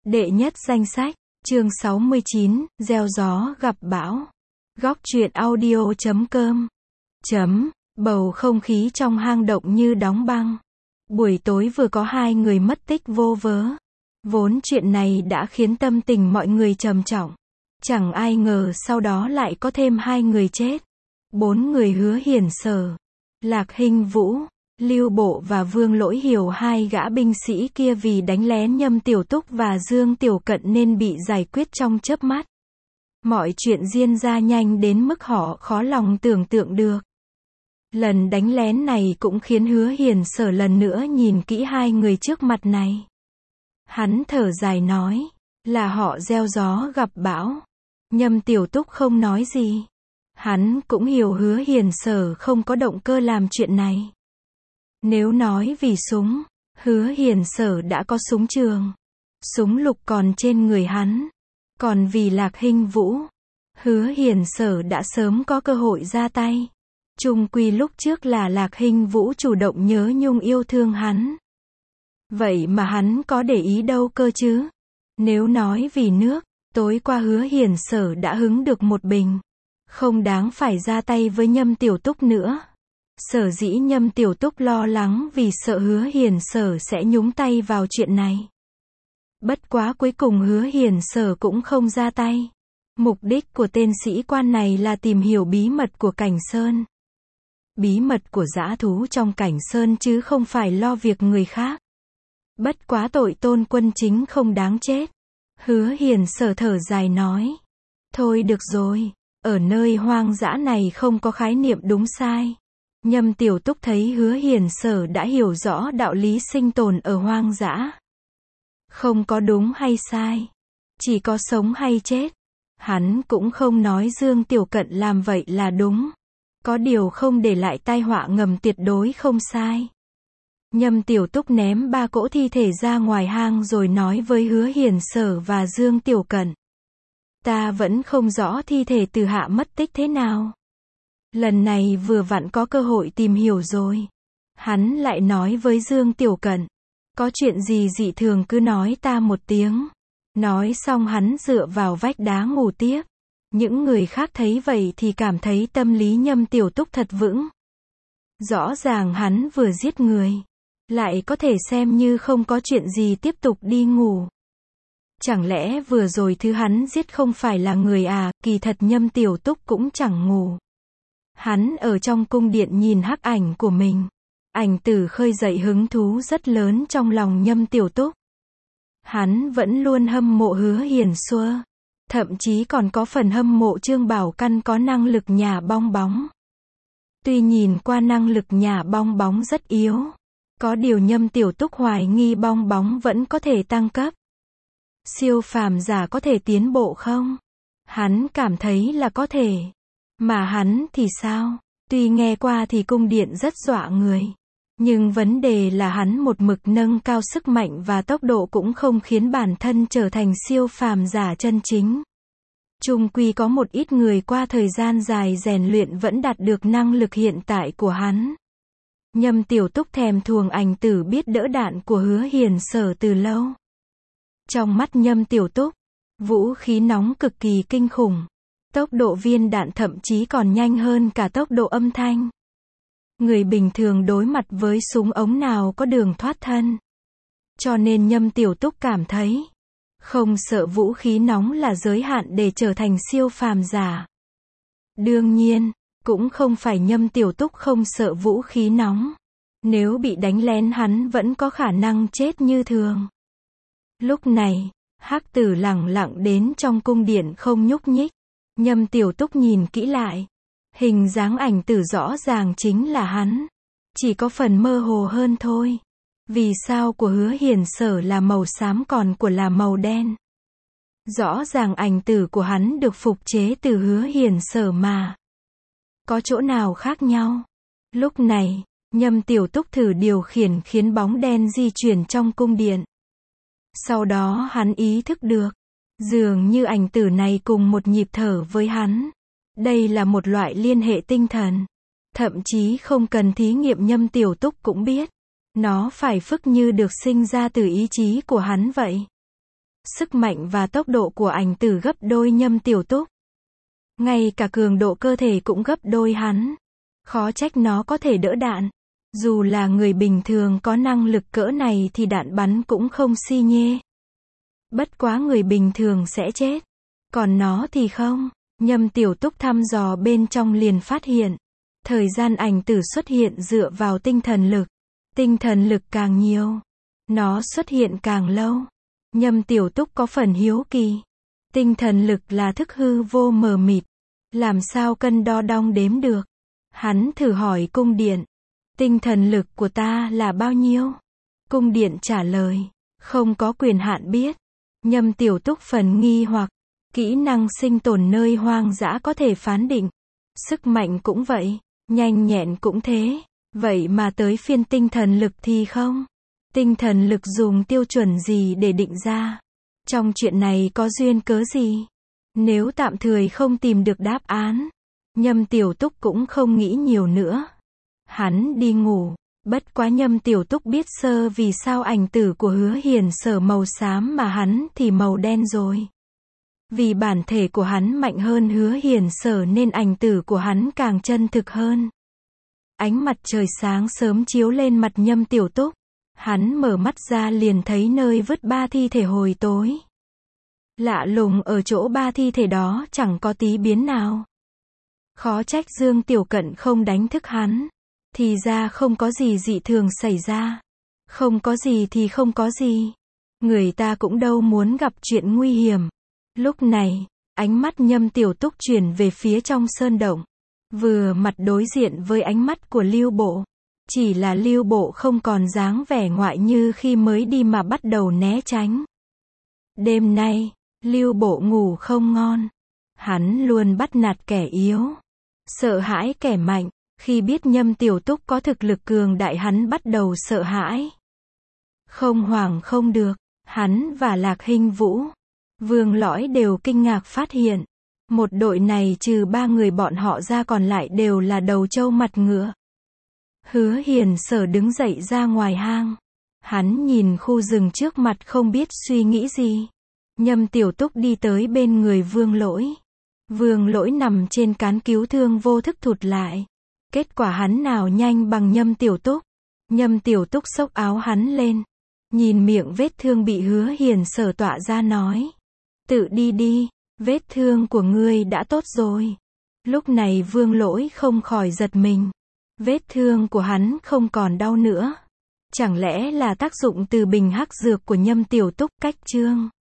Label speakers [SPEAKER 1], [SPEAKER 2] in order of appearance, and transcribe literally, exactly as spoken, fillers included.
[SPEAKER 1] Đệ nhất danh sách, chương sáu mươi chín, gieo gió gặp bão. Góc truyện audio chấm com. Chấm, bầu không khí trong hang động như đóng băng. Buổi tối vừa có hai người mất tích vô vớ. Vốn chuyện này đã khiến tâm tình mọi người trầm trọng. Chẳng ai ngờ sau đó lại có thêm hai người chết. Bốn người Hứa Hiển Sở, Lạc Hinh Vũ, Lưu Bộ và Vương Lỗi Hiểu, hai gã binh sĩ kia vì đánh lén Nhâm Tiểu Túc và Dương Tiểu Cận nên bị giải quyết trong chớp mắt. Mọi chuyện diễn ra nhanh đến mức họ khó lòng tưởng tượng được. Lần đánh lén này cũng khiến Hứa Hiển Sở lần nữa nhìn kỹ hai người trước mặt này. Hắn thở dài nói, là họ gieo gió gặp bão. Nhâm Tiểu Túc không nói gì. Hắn cũng hiểu Hứa Hiển Sở không có động cơ làm chuyện này. Nếu nói vì súng, Hứa Hiển Sở đã có súng trường. Súng lục còn trên người hắn. Còn vì Lạc Hinh Vũ, Hứa Hiển Sở đã sớm có cơ hội ra tay. Chung quy lúc trước là Lạc Hinh Vũ chủ động nhớ nhung yêu thương hắn. Vậy mà hắn có để ý đâu cơ chứ? Nếu nói vì nước, tối qua Hứa Hiển Sở đã hứng được một bình. Không đáng phải ra tay với Nhâm Tiểu Túc nữa. Sở dĩ Nhâm Tiểu Túc lo lắng vì sợ Hứa Hiển Sở sẽ nhúng tay vào chuyện này. Bất quá cuối cùng Hứa Hiển Sở cũng không ra tay. Mục đích của tên sĩ quan này là tìm hiểu bí mật của Cảnh Sơn. Bí mật của dã thú trong Cảnh Sơn chứ không phải lo việc người khác. Bất quá tội Tôn Quân Chính không đáng chết. Hứa Hiển Sở thở dài nói. Thôi được rồi, ở nơi hoang dã này không có khái niệm đúng sai. Nhâm Tiểu Túc thấy Hứa Hiển Sở đã hiểu rõ đạo lý sinh tồn ở hoang dã. Không có đúng hay sai. Chỉ có sống hay chết. Hắn cũng không nói Dương Tiểu Cận làm vậy là đúng. Có điều không để lại tai họa ngầm tuyệt đối không sai. Nhâm Tiểu Túc ném ba cỗ thi thể ra ngoài hang rồi nói với Hứa Hiển Sở và Dương Tiểu Cận. Ta vẫn không rõ thi thể Từ Hạ mất tích thế nào. Lần này vừa vặn có cơ hội tìm hiểu rồi. Hắn lại nói với Dương Tiểu Cận. Có chuyện gì dị thường cứ nói ta một tiếng. Nói xong hắn dựa vào vách đá ngủ tiếp. Những người khác thấy vậy thì cảm thấy tâm lý Nhâm Tiểu Túc thật vững. Rõ ràng hắn vừa giết người. Lại có thể xem như không có chuyện gì tiếp tục đi ngủ. Chẳng lẽ vừa rồi thứ hắn giết không phải là người à? Kỳ thật Nhâm Tiểu Túc cũng chẳng ngủ. Hắn ở trong cung điện nhìn hắc ảnh của mình. Ảnh tử khơi dậy hứng thú rất lớn trong lòng Nhâm Tiểu Túc. Hắn vẫn luôn hâm mộ Hứa Hiển Xua. Thậm chí còn có phần hâm mộ Trương Bảo Căn có năng lực nhả bong bóng. Tuy nhìn qua năng lực nhả bong bóng rất yếu. Có điều Nhâm Tiểu Túc hoài nghi bong bóng vẫn có thể tăng cấp. Siêu phàm giả có thể tiến bộ không? Hắn cảm thấy là có thể. Mà hắn thì sao? Tuy nghe qua thì cung điện rất dọa người. Nhưng vấn đề là hắn một mực nâng cao sức mạnh và tốc độ cũng không khiến bản thân trở thành siêu phàm giả chân chính. Chung quy có một ít người qua thời gian dài rèn luyện vẫn đạt được năng lực hiện tại của hắn. Nhâm Tiểu Túc thèm thuồng ảnh tử biết đỡ đạn của Hứa Hiển Sở từ lâu. Trong mắt Nhâm Tiểu Túc, vũ khí nóng cực kỳ kinh khủng. Tốc độ viên đạn thậm chí còn nhanh hơn cả tốc độ âm thanh. Người bình thường đối mặt với súng ống nào có đường thoát thân. Cho nên Nhâm Tiểu Túc cảm thấy, không sợ vũ khí nóng là giới hạn để trở thành siêu phàm giả. Đương nhiên, cũng không phải Nhâm Tiểu Túc không sợ vũ khí nóng. Nếu bị đánh lén hắn vẫn có khả năng chết như thường. Lúc này, hắc tử lẳng lặng đến trong cung điện không nhúc nhích. Nhâm Tiểu Túc nhìn kỹ lại. Hình dáng ảnh tử rõ ràng chính là hắn. Chỉ có phần mơ hồ hơn thôi. Vì sao của Hứa Hiển Sở là màu xám còn của là màu đen? Rõ ràng ảnh tử của hắn được phục chế từ Hứa Hiển Sở mà. Có chỗ nào khác nhau? Lúc này, Nhâm Tiểu Túc thử điều khiển khiến bóng đen di chuyển trong cung điện. Sau đó hắn ý thức được. Dường như ảnh tử này cùng một nhịp thở với hắn. Đây là một loại liên hệ tinh thần. Thậm chí không cần thí nghiệm Nhâm Tiểu Túc cũng biết. Nó phải phức như được sinh ra từ ý chí của hắn vậy. Sức mạnh và tốc độ của ảnh tử gấp đôi Nhâm Tiểu Túc. Ngay cả cường độ cơ thể cũng gấp đôi hắn. Khó trách nó có thể đỡ đạn. Dù là người bình thường có năng lực cỡ này thì đạn bắn cũng không xi nhê. Bất quá người bình thường sẽ chết. Còn nó thì không. Nhâm Tiểu Túc thăm dò bên trong liền phát hiện. Thời gian ảnh tử xuất hiện dựa vào tinh thần lực. Tinh thần lực càng nhiều, nó xuất hiện càng lâu. Nhâm Tiểu Túc có phần hiếu kỳ. Tinh thần lực là thức hư vô mờ mịt. Làm sao cân đo đong đếm được? Hắn thử hỏi cung điện. Tinh thần lực của ta là bao nhiêu? Cung điện trả lời. Không có quyền hạn biết. Nhâm Tiểu Túc phần nghi hoặc. Kỹ năng sinh tồn nơi hoang dã có thể phán định. Sức mạnh cũng vậy. Nhanh nhẹn cũng thế. Vậy mà tới phiên tinh thần lực thì không. Tinh thần lực dùng tiêu chuẩn gì để định ra? Trong chuyện này có duyên cớ gì? Nếu tạm thời không tìm được đáp án, Nhâm Tiểu Túc cũng không nghĩ nhiều nữa. Hắn đi ngủ. Bất quá Nhâm Tiểu Túc biết sơ vì sao ảnh tử của Hứa Hiền Sở màu xám mà hắn thì màu đen rồi. Vì bản thể của hắn mạnh hơn Hứa Hiền Sở nên ảnh tử của hắn càng chân thực hơn. Ánh mặt trời sáng sớm chiếu lên mặt Nhâm Tiểu Túc. Hắn mở mắt ra liền thấy nơi vứt ba thi thể hồi tối. Lạ lùng ở chỗ ba thi thể đó chẳng có tí biến nào. Khó trách Dương Tiểu Cận không đánh thức hắn. Thì ra không có gì dị thường xảy ra. Không có gì thì không có gì. Người ta cũng đâu muốn gặp chuyện nguy hiểm. Lúc này, ánh mắt Nhâm Tiểu Túc chuyển về phía trong sơn động. Vừa mặt đối diện với ánh mắt của Lưu Bộ. Chỉ là Lưu Bộ không còn dáng vẻ ngoại như khi mới đi mà bắt đầu né tránh. Đêm nay, Lưu Bộ ngủ không ngon. Hắn luôn bắt nạt kẻ yếu. Sợ hãi kẻ mạnh. Khi biết Nhâm Tiểu Túc có thực lực cường đại hắn bắt đầu sợ hãi. Không hoảng không được. Hắn và Lạc Hinh Vũ, Vương Lõi đều kinh ngạc phát hiện. Một đội này trừ ba người bọn họ ra còn lại đều là đầu trâu mặt ngựa. Hứa Hiền Sở đứng dậy ra ngoài hang. Hắn nhìn khu rừng trước mặt không biết suy nghĩ gì. Nhâm Tiểu Túc đi tới bên người Vương Lỗi. Vương Lỗi nằm trên cán cứu thương vô thức thụt lại. Kết quả hắn nào nhanh bằng Nhâm Tiểu Túc. Nhâm Tiểu Túc xốc áo hắn lên. Nhìn miệng vết thương bị Hứa Hiền Sở tọa ra nói. Tự đi đi, vết thương của ngươi đã tốt rồi. Lúc này Vương Lỗi không khỏi giật mình. Vết thương của hắn không còn đau nữa. Chẳng lẽ là tác dụng từ bình hắc dược của Nhâm Tiểu Túc cách chương?